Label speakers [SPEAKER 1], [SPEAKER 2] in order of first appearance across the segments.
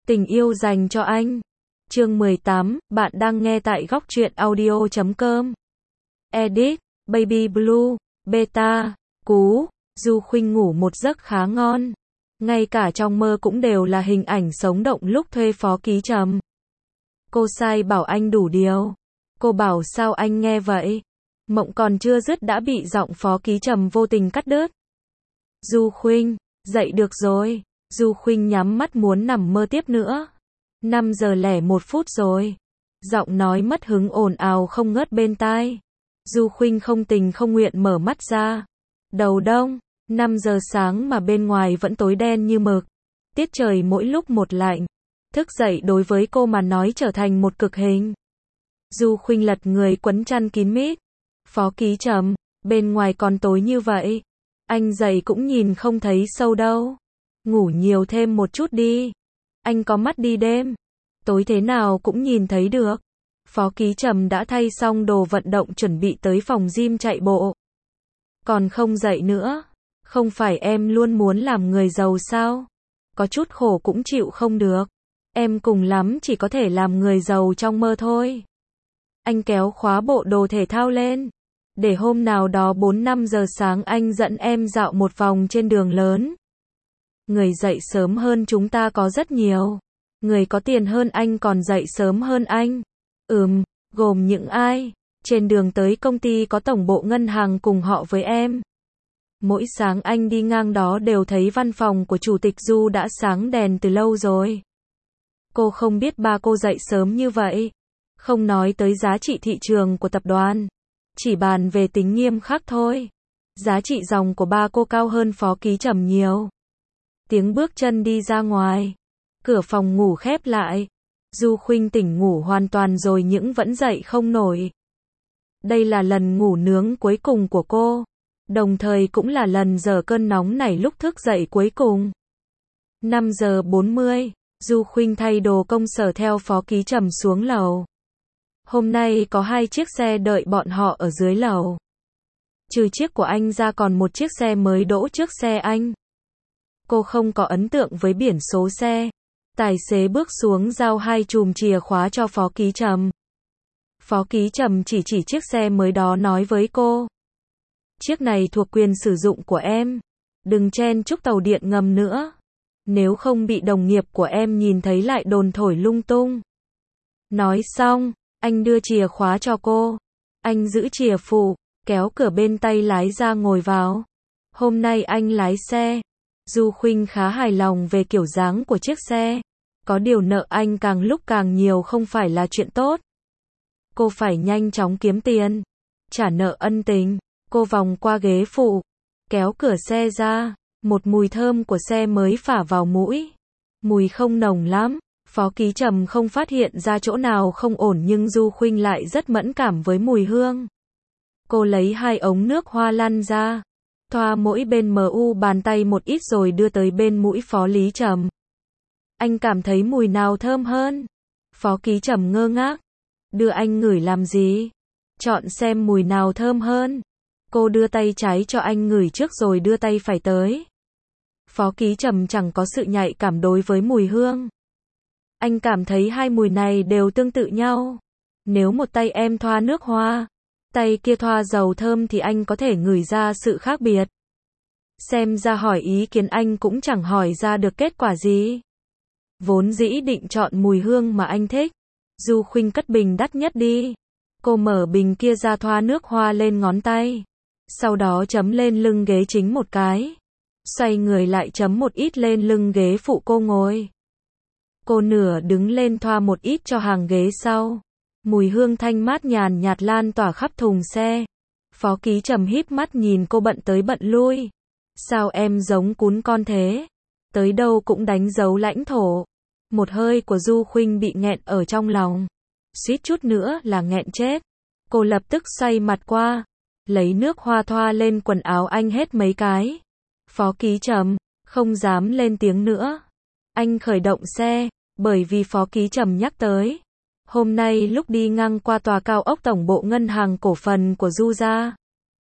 [SPEAKER 1] Tình yêu dành cho anh. Chương 18, bạn đang nghe tại góc truyện audio.com. Edit, Baby Blue, Beta, Cú, Du Khuynh ngủ một giấc khá ngon. Ngay cả trong mơ cũng đều là hình ảnh sống động lúc thuê Phó Ký Trầm. Cô sai bảo anh đủ điều. Cô bảo sao anh nghe vậy? Mộng còn chưa dứt đã bị giọng Phó Ký Trầm vô tình cắt đứt. Du Khuynh, dậy được rồi. Du Khuynh nhắm mắt muốn nằm mơ tiếp nữa. 5 giờ lẻ 1 phút rồi. Giọng nói mất hứng ồn ào không ngớt bên tai. Du Khuynh không tình không nguyện mở mắt ra. Đầu đông, 5 giờ sáng mà bên ngoài vẫn tối đen như mực. Tiết trời mỗi lúc một lạnh. Thức dậy đối với cô mà nói trở thành một cực hình. Du Khuynh lật người quấn chăn kín mít. Phó Ký Trầm, bên ngoài còn tối như vậy. Anh dậy cũng nhìn không thấy sâu đâu. Ngủ nhiều thêm một chút đi. Anh có mắt đi đêm. Tối thế nào cũng nhìn thấy được. Phó Ký Trầm đã thay xong đồ vận động chuẩn bị tới phòng gym chạy bộ. Còn không dậy nữa. Không phải em luôn muốn làm người giàu sao? Có chút khổ cũng chịu không được. Em cùng lắm chỉ có thể làm người giàu trong mơ thôi. Anh kéo khóa bộ đồ thể thao lên. Để hôm nào đó 4-5 giờ sáng anh dẫn em dạo một vòng trên đường lớn. Người dậy sớm hơn chúng ta có rất nhiều. Người có tiền hơn anh còn dậy sớm hơn anh. Gồm những ai? Trên đường tới công ty có tổng bộ ngân hàng cùng họ với em. Mỗi sáng anh đi ngang đó đều thấy văn phòng của Chủ tịch Du đã sáng đèn từ lâu rồi. Cô không biết ba cô dậy sớm như vậy. Không nói tới giá trị thị trường của tập đoàn. Chỉ bàn về tính nghiêm khắc thôi. Giá trị dòng của ba cô cao hơn Phó Ký Trầm nhiều. Tiếng bước chân đi ra ngoài. Cửa phòng ngủ khép lại. Du Khuynh tỉnh ngủ hoàn toàn rồi nhưng vẫn dậy không nổi. Đây là lần ngủ nướng cuối cùng của cô. Đồng thời cũng là lần dở cơn nóng này lúc thức dậy cuối cùng. 5 giờ 40, Du Khuynh thay đồ công sở theo Phó Ký Trầm xuống lầu. Hôm nay có 2 chiếc xe đợi bọn họ ở dưới lầu. Trừ chiếc của anh ra còn một chiếc xe mới đỗ trước xe anh. Cô không có ấn tượng với biển số xe. Tài xế bước xuống giao 2 chùm chìa khóa cho Phó Ký Trầm. Phó Ký Trầm chỉ chiếc xe mới đó nói với cô. Chiếc này thuộc quyền sử dụng của em. Đừng chen chúc tàu điện ngầm nữa. Nếu không bị đồng nghiệp của em nhìn thấy lại đồn thổi lung tung. Nói xong, anh đưa chìa khóa cho cô. Anh giữ chìa phụ, kéo cửa bên tay lái ra ngồi vào. Hôm nay anh lái xe. Du Khuynh khá hài lòng về kiểu dáng của chiếc xe. Có điều nợ anh càng lúc càng nhiều không phải là chuyện tốt. Cô phải nhanh chóng kiếm tiền. Trả nợ ân tình. Cô vòng qua ghế phụ. Kéo cửa xe ra. Một mùi thơm của xe mới phả vào mũi. Mùi không nồng lắm. Phó Ký Trầm không phát hiện ra chỗ nào không ổn nhưng Du Khuynh lại rất mẫn cảm với mùi hương. Cô lấy 2 ống nước hoa lăn ra. Thoa mỗi bên mu bàn tay một ít rồi đưa tới bên mũi Phó Lý Trầm. Anh cảm thấy mùi nào thơm hơn? Phó Ký Trầm ngơ ngác. Đưa anh ngửi làm gì? Chọn xem mùi nào thơm hơn. Cô đưa tay trái cho anh ngửi trước rồi đưa tay phải tới. Phó Ký Trầm chẳng có sự nhạy cảm đối với mùi hương. Anh cảm thấy 2 mùi này đều tương tự nhau. Nếu một tay em thoa nước hoa, tay kia thoa dầu thơm thì anh có thể ngửi ra sự khác biệt. Xem ra hỏi ý kiến anh cũng chẳng hỏi ra được kết quả gì. Vốn dĩ định chọn mùi hương mà anh thích. Du Khuynh cất bình đắt nhất đi. Cô mở bình kia ra thoa nước hoa lên ngón tay. Sau đó chấm lên lưng ghế chính một cái. Xoay người lại chấm một ít lên lưng ghế phụ cô ngồi. Cô nửa đứng lên thoa một ít cho hàng ghế sau. Mùi hương thanh mát nhàn nhạt lan tỏa khắp thùng xe. Phó Ký Trầm híp mắt nhìn cô bận tới bận lui. Sao em giống cún con thế? Tới đâu cũng đánh dấu lãnh thổ. Một hơi của Du Khuynh bị nghẹn ở trong lòng. Suýt chút nữa là nghẹn chết. Cô lập tức xoay mặt qua. Lấy nước hoa thoa lên quần áo anh hết mấy cái. Phó Ký Trầm không dám lên tiếng nữa. Anh khởi động xe. Bởi vì Phó Ký Trầm nhắc tới. Hôm nay lúc đi ngang qua tòa cao ốc tổng bộ ngân hàng cổ phần của Du gia.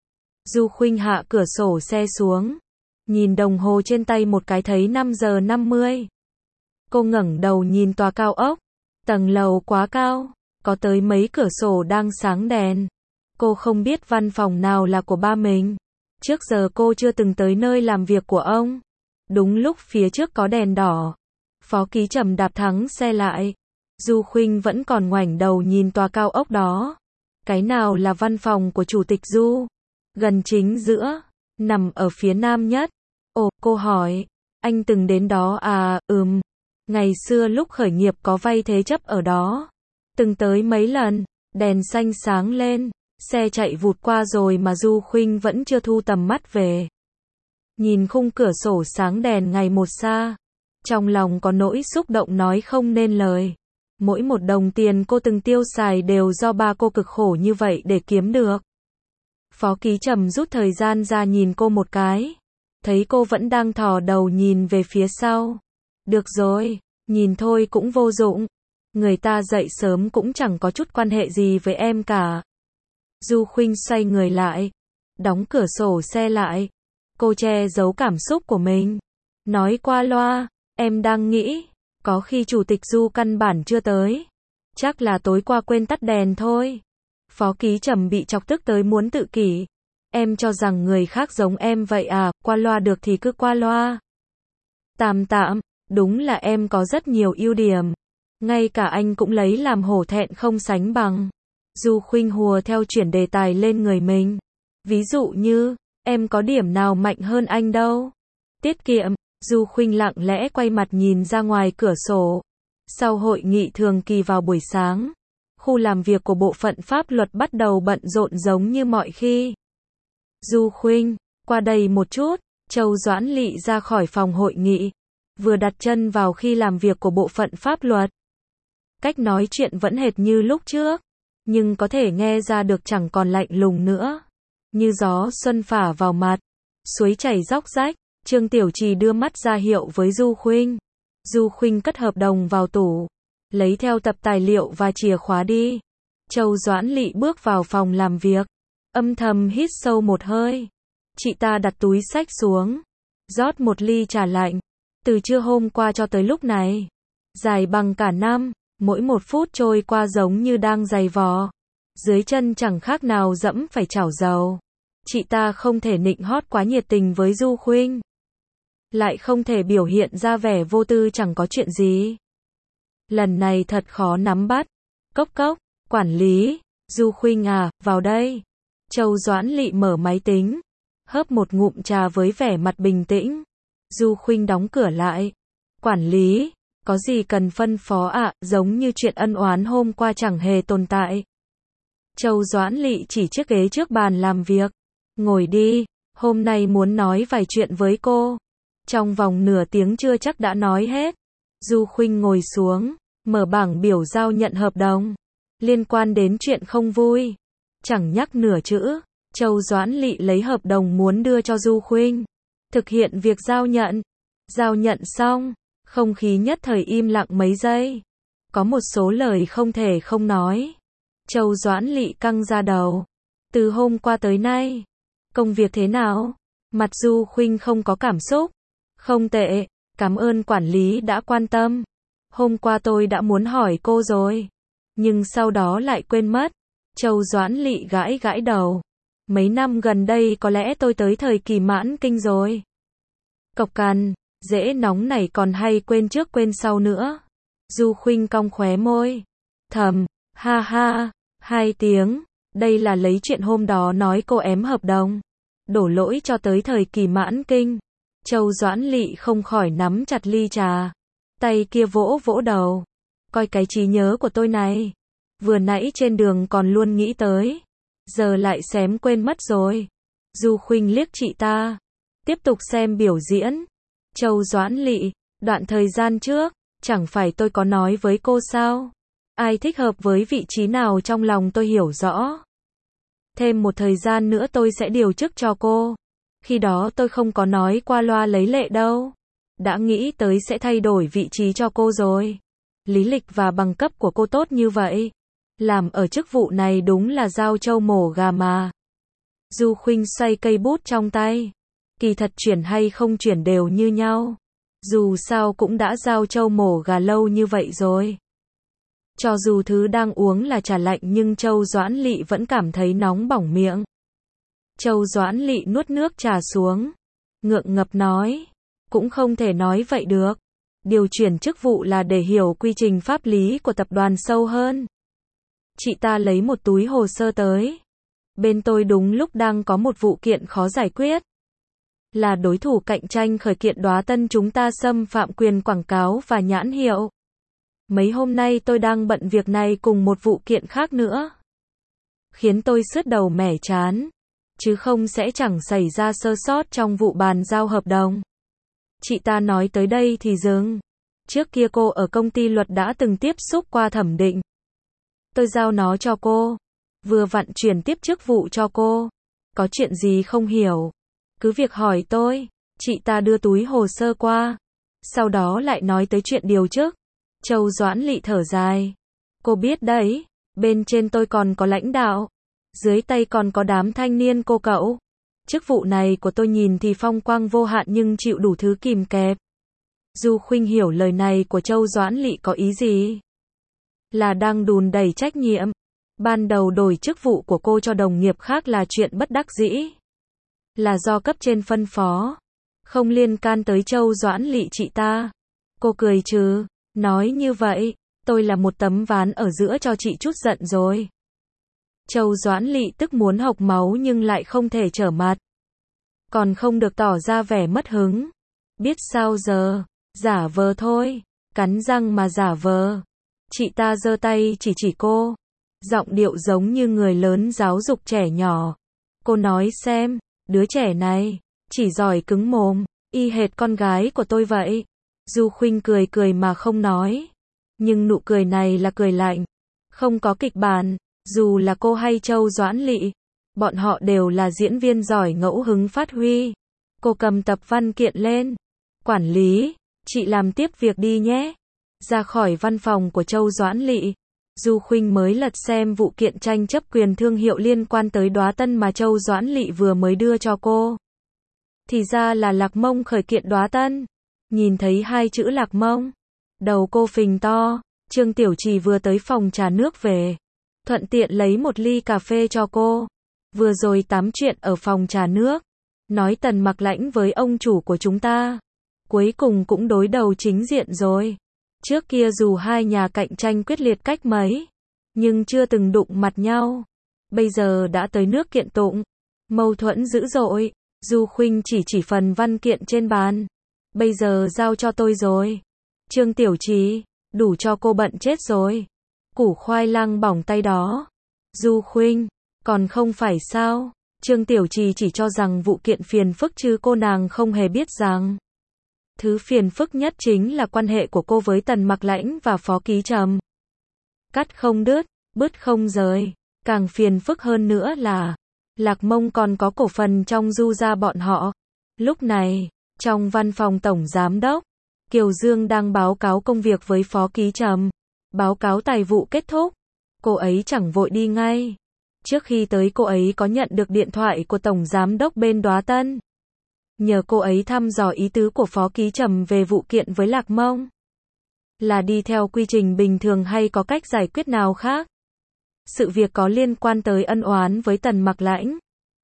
[SPEAKER 1] Du Khuynh hạ cửa sổ xe xuống. Nhìn đồng hồ trên tay một cái thấy 5 giờ 50. Cô ngẩng đầu nhìn tòa cao ốc. Tầng lầu quá cao, có tới mấy cửa sổ đang sáng đèn. Cô không biết văn phòng nào là của ba mình. Trước giờ cô chưa từng tới nơi làm việc của ông. Đúng lúc phía trước có đèn đỏ, Phó Ký Trầm đạp thắng xe lại. Du Khuynh vẫn còn ngoảnh đầu nhìn tòa cao ốc đó. Cái nào là văn phòng của Chủ tịch Du? Gần chính giữa, nằm ở phía nam nhất. Ồ, cô hỏi, anh từng đến đó à? Ngày xưa lúc khởi nghiệp có vay thế chấp ở đó. Từng tới mấy lần, đèn xanh sáng lên, xe chạy vụt qua rồi mà Du Khuynh vẫn chưa thu tầm mắt về. Nhìn khung cửa sổ sáng đèn ngày một xa, trong lòng có nỗi xúc động nói không nên lời. Mỗi một đồng tiền cô từng tiêu xài đều do ba cô cực khổ như vậy để kiếm được. Phó Ký Trầm rút thời gian ra nhìn cô một cái. Thấy cô vẫn đang thò đầu nhìn về phía sau. Được rồi, nhìn thôi cũng vô dụng. Người ta dậy sớm cũng chẳng có chút quan hệ gì với em cả. Du Khuynh xoay người lại, đóng cửa sổ xe lại. Cô che giấu cảm xúc của mình. Nói qua loa, em đang nghĩ, có khi Chủ tịch Du căn bản chưa tới. Chắc là tối qua quên tắt đèn thôi. Phó Ký Trầm bị chọc tức tới muốn tự kỷ. Em cho rằng người khác giống em vậy à, qua loa được thì cứ qua loa. Tạm, đúng là em có rất nhiều ưu điểm. Ngay cả anh cũng lấy làm hổ thẹn không sánh bằng. Du Khuynh hùa theo chuyển đề tài lên người mình. Ví dụ như, em có điểm nào mạnh hơn anh đâu. Tiết kiệm. Du Khuynh lặng lẽ quay mặt nhìn ra ngoài cửa sổ. Sau hội nghị thường kỳ vào buổi sáng, khu làm việc của bộ phận pháp luật bắt đầu bận rộn giống như mọi khi. Du Khuynh, qua đây một chút. Châu Doãn Lị ra khỏi phòng hội nghị, vừa đặt chân vào khi làm việc của bộ phận pháp luật. Cách nói chuyện vẫn hệt như lúc trước, nhưng có thể nghe ra được chẳng còn lạnh lùng nữa. Như gió xuân phả vào mặt, suối chảy róc rách. Trương Tiểu Trì đưa mắt ra hiệu với Du Khuynh. Du Khuynh cất hợp đồng vào tủ, lấy theo tập tài liệu và chìa khóa đi. Châu Doãn Lị bước vào phòng làm việc, âm thầm hít sâu một hơi. Chị ta đặt túi xách xuống, rót một ly trà lạnh. Từ trưa hôm qua cho tới lúc này, dài bằng cả năm, mỗi một phút trôi qua giống như đang giày vò. Dưới chân chẳng khác nào dẫm phải chảo dầu. Chị ta không thể nịnh hót quá nhiệt tình với Du Khuynh, lại không thể biểu hiện ra vẻ vô tư chẳng có chuyện gì. Lần này thật khó nắm bắt. Cốc cốc, quản lý, Du Khuynh à, vào đây. Châu Doãn Lị mở máy tính, hớp một ngụm trà với vẻ mặt bình tĩnh. Du Khuynh đóng cửa lại. Quản lý, có gì cần phân phó ạ? Giống như chuyện ân oán hôm qua chẳng hề tồn tại. Châu Doãn Lị chỉ chiếc ghế trước bàn làm việc. Ngồi đi, hôm nay muốn nói vài chuyện với cô. Trong vòng nửa tiếng chưa chắc đã nói hết. Du Khuynh ngồi xuống, mở bảng biểu giao nhận hợp đồng. Liên quan đến chuyện không vui, chẳng nhắc nửa chữ. Châu Doãn Lị lấy hợp đồng muốn đưa cho Du Khuynh. Thực hiện việc giao nhận. Giao nhận xong, không khí nhất thời im lặng mấy giây. Có một số lời không thể không nói. Châu Doãn Lị căng ra đầu. Từ hôm qua tới nay, công việc thế nào? Mặt Du Khuynh không có cảm xúc. Không tệ, cảm ơn quản lý đã quan tâm. Hôm qua tôi đã muốn hỏi cô rồi, nhưng sau đó lại quên mất. Châu Doãn Lị gãi gãi đầu. Mấy năm gần đây có lẽ tôi tới thời kỳ mãn kinh rồi. Cộc cằn, dễ nóng này còn hay quên trước quên sau nữa. Du Khuynh cong khóe môi. Thầm, ha ha, 2 tiếng. Đây là lấy chuyện hôm đó nói cô ém hợp đồng, đổ lỗi cho tới thời kỳ mãn kinh. Châu Doãn Lị không khỏi nắm chặt ly trà. Tay kia vỗ vỗ đầu. Coi cái trí nhớ của tôi này. Vừa nãy trên đường còn luôn nghĩ tới, giờ lại xém quên mất rồi. Du Khuynh liếc chị ta. Tiếp tục xem biểu diễn. Châu Doãn Lị, đoạn thời gian trước, chẳng phải tôi có nói với cô sao? Ai thích hợp với vị trí nào trong lòng tôi hiểu rõ. Thêm một thời gian nữa tôi sẽ điều chức cho cô. Khi đó tôi không có nói qua loa lấy lệ đâu. Đã nghĩ tới sẽ thay đổi vị trí cho cô rồi. Lý lịch và bằng cấp của cô tốt như vậy. Làm ở chức vụ này đúng là giao trâu mổ gà mà. Du Khuynh xoay cây bút trong tay. Kỳ thật chuyển hay không chuyển đều như nhau. Dù sao cũng đã giao trâu mổ gà lâu như vậy rồi. Cho dù thứ đang uống là trà lạnh nhưng Châu Doãn Lị vẫn cảm thấy nóng bỏng miệng. Châu Doãn Lị nuốt nước trà xuống, ngượng ngập nói, cũng không thể nói vậy được. Điều chuyển chức vụ là để hiểu quy trình pháp lý của tập đoàn sâu hơn. Chị ta lấy một túi hồ sơ tới. Bên tôi đúng lúc đang có một vụ kiện khó giải quyết. Là đối thủ cạnh tranh khởi kiện Đóa Tân chúng ta xâm phạm quyền quảng cáo và nhãn hiệu. Mấy hôm nay tôi đang bận việc này cùng một vụ kiện khác nữa. Khiến tôi sứt đầu mẻ chán. Chứ không sẽ chẳng xảy ra sơ sót trong vụ bàn giao hợp đồng. Chị ta nói tới đây thì dừng. Trước kia cô ở công ty luật đã từng tiếp xúc qua thẩm định. Tôi giao nó cho cô. Vừa vặn chuyển tiếp chức vụ cho cô. Có chuyện gì không hiểu? Cứ việc hỏi tôi. Chị ta đưa túi hồ sơ qua. Sau đó lại nói tới chuyện điều chức. Châu Doãn Lị thở dài. Cô biết đấy, bên trên tôi còn có lãnh đạo. Dưới tay còn có đám thanh niên cô cậu. Chức vụ này của tôi nhìn thì phong quang vô hạn nhưng chịu đủ thứ kìm kẹp. Du Khuynh hiểu lời này của Châu Doãn Lị có ý gì? Là đang đùn đẩy trách nhiệm. Ban đầu đổi chức vụ của cô cho đồng nghiệp khác là chuyện bất đắc dĩ. Là do cấp trên phân phó. Không liên can tới Châu Doãn Lị chị ta. Cô cười trừ, nói như vậy, tôi là một tấm ván ở giữa cho chị chút giận rồi. Châu Doãn Lị tức muốn hộc máu nhưng lại không thể trở mặt. Còn không được tỏ ra vẻ mất hứng. Biết sao giờ, giả vờ thôi, cắn răng mà giả vờ. Chị ta giơ tay chỉ cô. Giọng điệu giống như người lớn giáo dục trẻ nhỏ. Cô nói xem, đứa trẻ này, chỉ giỏi cứng mồm, y hệt con gái của tôi vậy. Du Khuynh cười cười mà không nói. Nhưng nụ cười này là cười lạnh. Không có kịch bản, dù là cô hay Châu Doãn Lị. Bọn họ đều là diễn viên giỏi ngẫu hứng phát huy. Cô cầm tập văn kiện lên. Quản lý, chị làm tiếp việc đi nhé. Ra khỏi văn phòng của Châu Doãn Lị. Du Khuynh mới lật xem vụ kiện tranh chấp quyền thương hiệu liên quan tới Đóa Tân mà Châu Doãn Lị vừa mới đưa cho cô. Thì ra là Lạc Mông khởi kiện Đóa Tân. Nhìn thấy hai chữ Lạc Mông. Đầu cô phình to. Trương Tiểu Trì vừa tới phòng trà nước về. Thuận tiện lấy một ly cà phê cho cô. Vừa rồi tám chuyện ở phòng trà nước. Nói Tần Mặc Lãnh với ông chủ của chúng ta. Cuối cùng cũng đối đầu chính diện rồi. Trước kia dù hai nhà cạnh tranh quyết liệt cách mấy. Nhưng chưa từng đụng mặt nhau. Bây giờ đã tới nước kiện tụng. Mâu thuẫn dữ dội. Du Khuynh chỉ phần văn kiện trên bàn. Bây giờ giao cho tôi rồi. Trương Tiểu Trì, đủ cho cô bận chết rồi. Củ khoai lang bỏng tay đó. Du Khuynh, còn không phải sao? Trương Tiểu Trì chỉ cho rằng vụ kiện phiền phức chứ cô nàng không hề biết rằng. Thứ phiền phức nhất chính là quan hệ của cô với Tần Mặc Lãnh và Phó Ký Trầm. Cắt không đứt, bứt không rời. Càng phiền phức hơn nữa là Lạc Mông còn có cổ phần trong Du gia bọn họ. Lúc này, trong văn phòng Tổng Giám đốc, Kiều Dương đang báo cáo công việc với Phó Ký Trầm. Báo cáo tài vụ kết thúc. Cô ấy chẳng vội đi ngay. Trước khi tới cô ấy có nhận được điện thoại của Tổng Giám đốc bên Đóa Tân. Nhờ cô ấy thăm dò ý tứ của Phó Ký Trầm về vụ kiện với Lạc Mông. Là đi theo quy trình bình thường hay có cách giải quyết nào khác? Sự việc có liên quan tới ân oán với Tần Mặc Lãnh.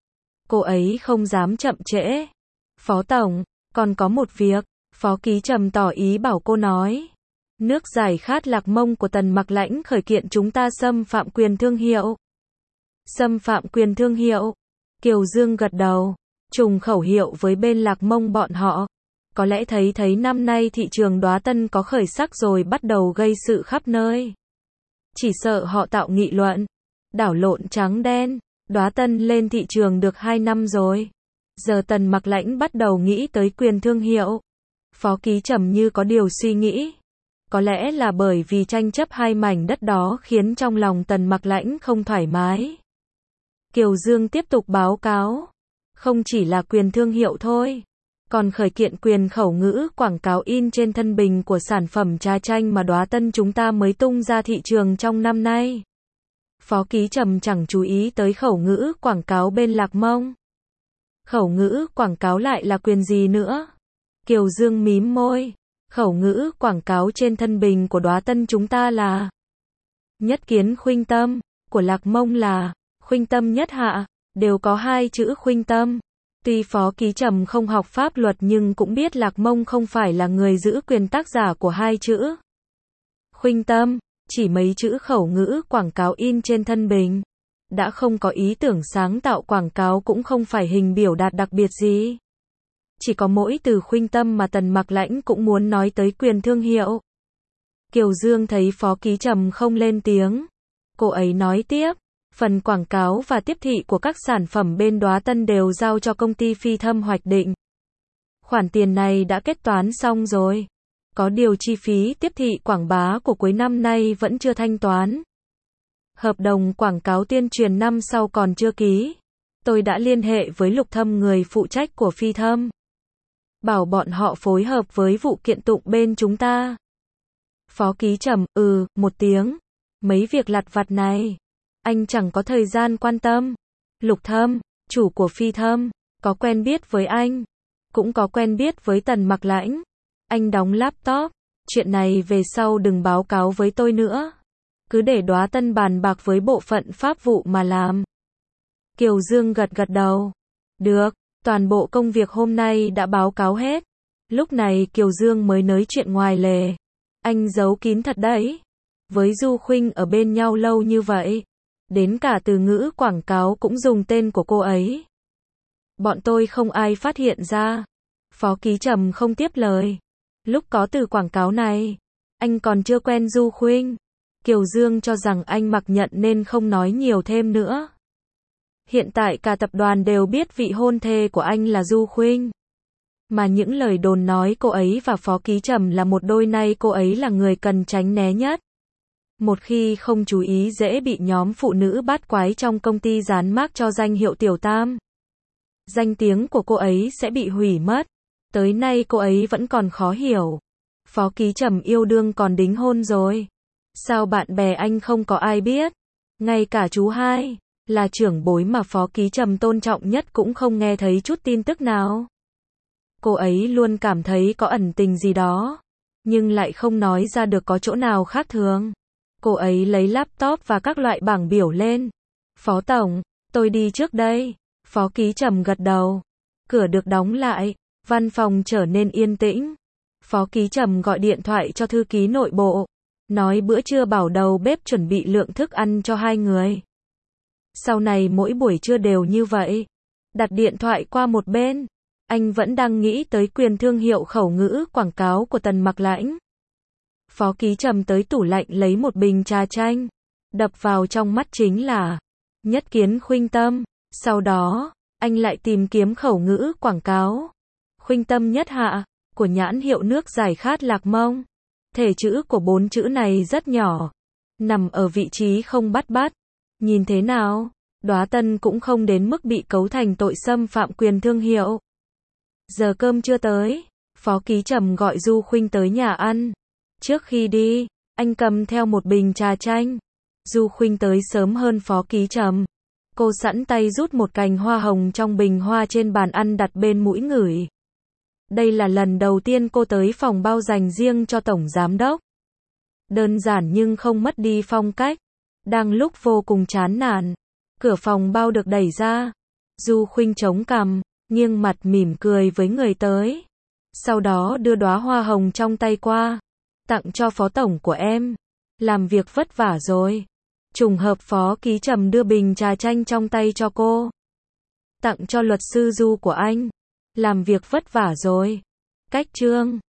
[SPEAKER 1] Cô ấy không dám chậm trễ. Phó Tổng, còn có một việc. Phó Ký Trầm tỏ ý bảo cô nói. Nước giải khát Lạc Mông của Tần Mặc Lãnh khởi kiện chúng ta xâm phạm quyền thương hiệu. Xâm phạm quyền thương hiệu. Kiều Dương gật đầu. Trùng khẩu hiệu với bên Lạc Mông bọn họ. Có lẽ thấy năm nay thị trường Đóa Tân có khởi sắc rồi bắt đầu gây sự khắp nơi. Chỉ sợ họ tạo nghị luận. Đảo lộn trắng đen. Đóa Tân lên thị trường được 2 năm rồi. Giờ Tần Mặc Lãnh bắt đầu nghĩ tới quyền thương hiệu. Phó Ký Trầm như có điều suy nghĩ. Có lẽ là bởi vì tranh chấp hai mảnh đất đó khiến trong lòng Tần Mặc Lãnh không thoải mái. Kiều Dương tiếp tục báo cáo. Không chỉ là quyền thương hiệu thôi. Còn khởi kiện quyền khẩu ngữ quảng cáo in trên thân bình của sản phẩm trà chanh mà Đóa Tân chúng ta mới tung ra thị trường trong năm nay. Phó Ký Trầm chẳng chú ý tới khẩu ngữ quảng cáo bên Lạc Mông. Khẩu ngữ quảng cáo lại là quyền gì nữa? Kiều Dương mím môi. Khẩu ngữ quảng cáo trên thân bình của Đóa Tân chúng ta là Nhất Kiến Khuynh Tâm, của Lạc Mông là Khuynh Tâm Nhất Hạ, đều có hai chữ khuynh tâm. Tuy Phó Ký Trầm không học pháp luật nhưng cũng biết Lạc Mông không phải là người giữ quyền tác giả của hai chữ khuynh tâm, chỉ mấy chữ khẩu ngữ quảng cáo in trên thân bình. Đã không có ý tưởng sáng tạo quảng cáo cũng không phải hình biểu đạt đặc biệt gì. Chỉ có mỗi từ khuynh tâm mà Tần Mặc Lãnh cũng muốn nói tới quyền thương hiệu. Kiều Dương thấy Phó Ký Trầm không lên tiếng. Cô ấy nói tiếp, phần quảng cáo và tiếp thị của các sản phẩm bên Đóa Tân đều giao cho công ty Phi Thâm hoạch định. Khoản tiền này đã kết toán xong rồi. Có điều chi phí tiếp thị quảng bá của cuối năm nay vẫn chưa thanh toán. Hợp đồng quảng cáo tuyên truyền năm sau còn chưa ký. Tôi đã liên hệ với Lục Thâm người phụ trách của Phi Thâm. Bảo bọn họ phối hợp với vụ kiện tụng bên chúng ta. Phó Ký Trầm, một tiếng. Mấy việc lặt vặt này, anh chẳng có thời gian quan tâm. Lục Thâm, chủ của Phi Thâm, có quen biết với anh. Cũng có quen biết với Tần Mặc Lãnh. Anh đóng laptop. Chuyện này về sau đừng báo cáo với tôi nữa. Cứ để Đóa Tân bàn bạc với bộ phận pháp vụ mà làm. Kiều Dương gật gật đầu. Được, toàn bộ công việc hôm nay đã báo cáo hết. Lúc này Kiều Dương mới nói chuyện ngoài lề. Anh giấu kín thật đấy. Với Du Khuynh ở bên nhau lâu như vậy. Đến cả từ ngữ quảng cáo cũng dùng tên của cô ấy. Bọn tôi không ai phát hiện ra. Phó Ký Trầm không tiếp lời. Lúc có từ quảng cáo này, anh còn chưa quen Du Khuynh. Kiều Dương cho rằng anh mặc nhận nên không nói nhiều thêm nữa. Hiện tại cả tập đoàn đều biết vị hôn thê của anh là Du Khuynh. Mà những lời đồn nói cô ấy và Phó Ký Trầm là một đôi nay cô ấy là người cần tránh né nhất. Một khi không chú ý dễ bị nhóm phụ nữ bát quái trong công ty dán mác cho danh hiệu tiểu tam. Danh tiếng của cô ấy sẽ bị hủy mất. Tới nay cô ấy vẫn còn khó hiểu. Phó Ký Trầm yêu đương còn đính hôn rồi. Sao bạn bè anh không có ai biết? Ngay cả chú hai, là trưởng bối mà Phó Ký Trầm tôn trọng nhất cũng không nghe thấy chút tin tức nào. Cô ấy luôn cảm thấy có ẩn tình gì đó, nhưng lại không nói ra được có chỗ nào khác thường. Cô ấy lấy laptop và các loại bảng biểu lên. Phó Tổng, tôi đi trước đây. Phó Ký Trầm gật đầu. Cửa được đóng lại, văn phòng trở nên yên tĩnh. Phó Ký Trầm gọi điện thoại cho thư ký nội bộ. Nói bữa trưa bảo đầu bếp chuẩn bị lượng thức ăn cho hai người. Sau này mỗi buổi trưa đều như vậy. Đặt điện thoại qua một bên. Anh vẫn đang nghĩ tới quyền thương hiệu khẩu ngữ quảng cáo của Tần Mặc Lãnh. Phó Ký Trầm tới tủ lạnh lấy một bình trà chanh. Đập vào trong mắt chính là Nhất Kiến Khuynh Tâm. Sau đó, anh lại tìm kiếm khẩu ngữ quảng cáo. Khuynh Tâm Nhất Hạ, của nhãn hiệu nước giải khát Lạc Mông. Thể chữ của 4 chữ này rất nhỏ. Nằm ở vị trí không bắt. Nhìn thế nào, Đóa Tân cũng không đến mức bị cấu thành tội xâm phạm quyền thương hiệu. Giờ cơm chưa tới, Phó Ký Trầm gọi Du Khuynh tới nhà ăn. Trước khi đi, anh cầm theo một bình trà chanh. Du Khuynh tới sớm hơn Phó Ký Trầm. Cô sẵn tay rút một cành hoa hồng trong bình hoa trên bàn ăn đặt bên mũi ngửi. Đây là lần đầu tiên cô tới phòng bao dành riêng cho Tổng Giám Đốc. Đơn giản nhưng không mất đi phong cách. Đang lúc vô cùng chán nản, cửa phòng bao được đẩy ra. Du Khuynh chống cằm, nghiêng mặt mỉm cười với người tới. Sau đó đưa đóa hoa hồng trong tay qua. Tặng cho Phó Tổng của em. Làm việc vất vả rồi. Trùng hợp Phó Ký Trầm đưa bình trà chanh trong tay cho cô. Tặng cho luật sư Du của anh. Làm việc vất vả rồi. Cách chương